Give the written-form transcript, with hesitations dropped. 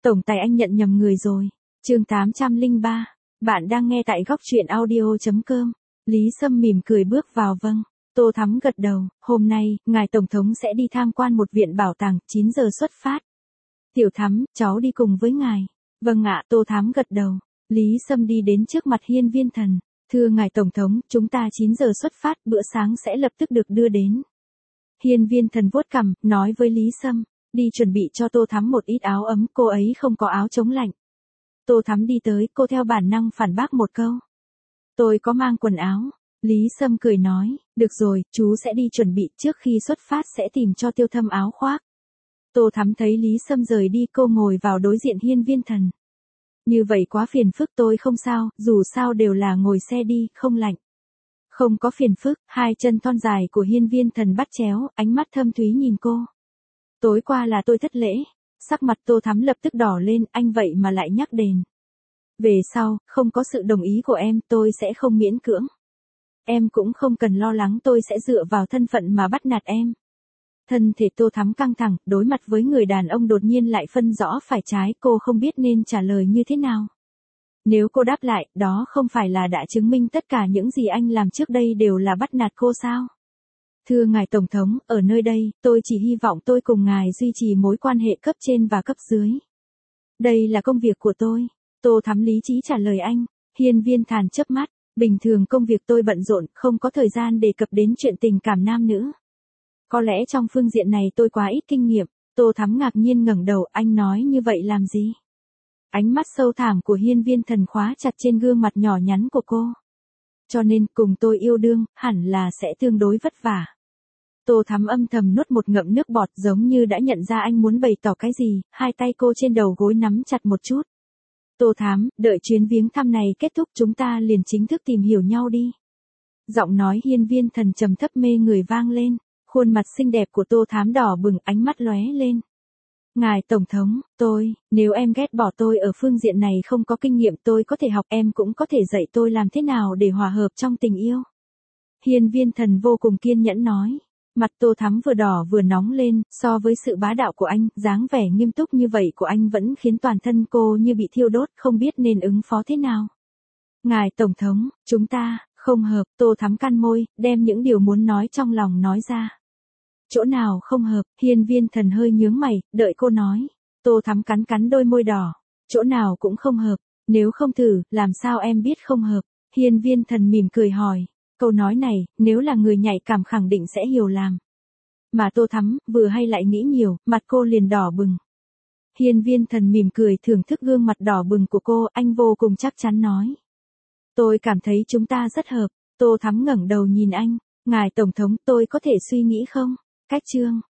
Tổng tài anh nhận nhầm người rồi. Chương 803. Bạn đang nghe tại góc truyện audio.com. Lý Sâm mỉm cười bước vào. Vâng. Tô Thắm gật đầu. Hôm nay, ngài Tổng thống sẽ đi tham quan một viện bảo tàng, 9 giờ xuất phát. Tiểu Thắm, cháu đi cùng với ngài. Vâng ạ. Tô Thắm gật đầu. Lý Sâm đi đến trước mặt Hiên Viên Thần. Thưa ngài Tổng thống, chúng ta 9 giờ xuất phát, bữa sáng sẽ lập tức được đưa đến. Hiên Viên Thần vuốt cằm, nói với Lý Sâm. Đi chuẩn bị cho Tô Thắm một ít áo ấm, cô ấy không có áo chống lạnh. Tô Thắm đi tới, cô theo bản năng phản bác một câu. Tôi có mang quần áo. Lý Sâm cười nói, được rồi, chú sẽ đi chuẩn bị, trước khi xuất phát sẽ tìm cho Tiêu Thâm áo khoác. Tô Thắm thấy Lý Sâm rời đi, cô ngồi vào đối diện Hiên Viên Thần. Như vậy quá phiền phức, tôi không sao, dù sao đều là ngồi xe đi, không lạnh. Không có phiền phức. Hai chân thon dài của Hiên Viên Thần bắt chéo, ánh mắt thâm thúy nhìn cô. Tối qua là tôi thất lễ. Sắc mặt Tô Thắm lập tức đỏ lên, anh vậy mà lại nhắc đền. Về sau, không có sự đồng ý của em, tôi sẽ không miễn cưỡng. Em cũng không cần lo lắng tôi sẽ dựa vào thân phận mà bắt nạt em. Thân thể Tô Thắm căng thẳng, đối mặt với người đàn ông đột nhiên lại phân rõ phải trái, cô không biết nên trả lời như thế nào. Nếu cô đáp lại, đó không phải là đã chứng minh tất cả những gì anh làm trước đây đều là bắt nạt cô sao? Thưa ngài Tổng thống, ở nơi đây, tôi chỉ hy vọng tôi cùng ngài duy trì mối quan hệ cấp trên và cấp dưới. Đây là công việc của tôi. Tô Thắm lý trí trả lời anh. Hiên Viên Thần chớp mắt. Bình thường công việc tôi bận rộn, không có thời gian đề cập đến chuyện tình cảm nam nữ. Có lẽ trong phương diện này tôi quá ít kinh nghiệm. Tô Thắm ngạc nhiên ngẩng đầu, anh nói như vậy làm gì? Ánh mắt sâu thẳm của Hiên Viên Thần khóa chặt trên gương mặt nhỏ nhắn của cô. Cho nên, cùng tôi yêu đương, hẳn là sẽ tương đối vất vả. Tô Thắm âm thầm nuốt một ngụm nước bọt, giống như đã nhận ra anh muốn bày tỏ cái gì, hai tay cô trên đầu gối nắm chặt một chút. Tô Thắm, đợi chuyến viếng thăm này kết thúc chúng ta liền chính thức tìm hiểu nhau đi. Giọng nói Hiên Viên Thần trầm thấp mê người vang lên, khuôn mặt xinh đẹp của Tô Thắm đỏ bừng, ánh mắt lóe lên. Ngài Tổng thống, nếu em ghét bỏ tôi ở phương diện này không có kinh nghiệm tôi có thể học, em cũng có thể dạy tôi làm thế nào để hòa hợp trong tình yêu. Hiên Viên Thần vô cùng kiên nhẫn nói. Mặt Tô Thắm vừa đỏ vừa nóng lên, so với sự bá đạo của anh, dáng vẻ nghiêm túc như vậy của anh vẫn khiến toàn thân cô như bị thiêu đốt, không biết nên ứng phó thế nào. Ngài Tổng thống, chúng ta, không hợp. Tô Thắm cắn môi, đem những điều muốn nói trong lòng nói ra. Chỗ nào không hợp? Hiên Viên Thần hơi nhướng mày, đợi cô nói. Tô Thắm cắn đôi môi đỏ. Chỗ nào cũng không hợp, nếu không thử, làm sao em biết không hợp? Hiên Viên Thần mỉm cười hỏi. Câu nói này, nếu là người nhạy cảm khẳng định sẽ hiểu làm. Mà Tô Thắm, vừa hay lại nghĩ nhiều, mặt cô liền đỏ bừng. Hiên Viên Thần mỉm cười thưởng thức gương mặt đỏ bừng của cô, anh vô cùng chắc chắn nói. Tôi cảm thấy chúng ta rất hợp. Tô Thắm ngẩng đầu nhìn anh. Ngài Tổng thống, tôi có thể suy nghĩ không? Cách chương.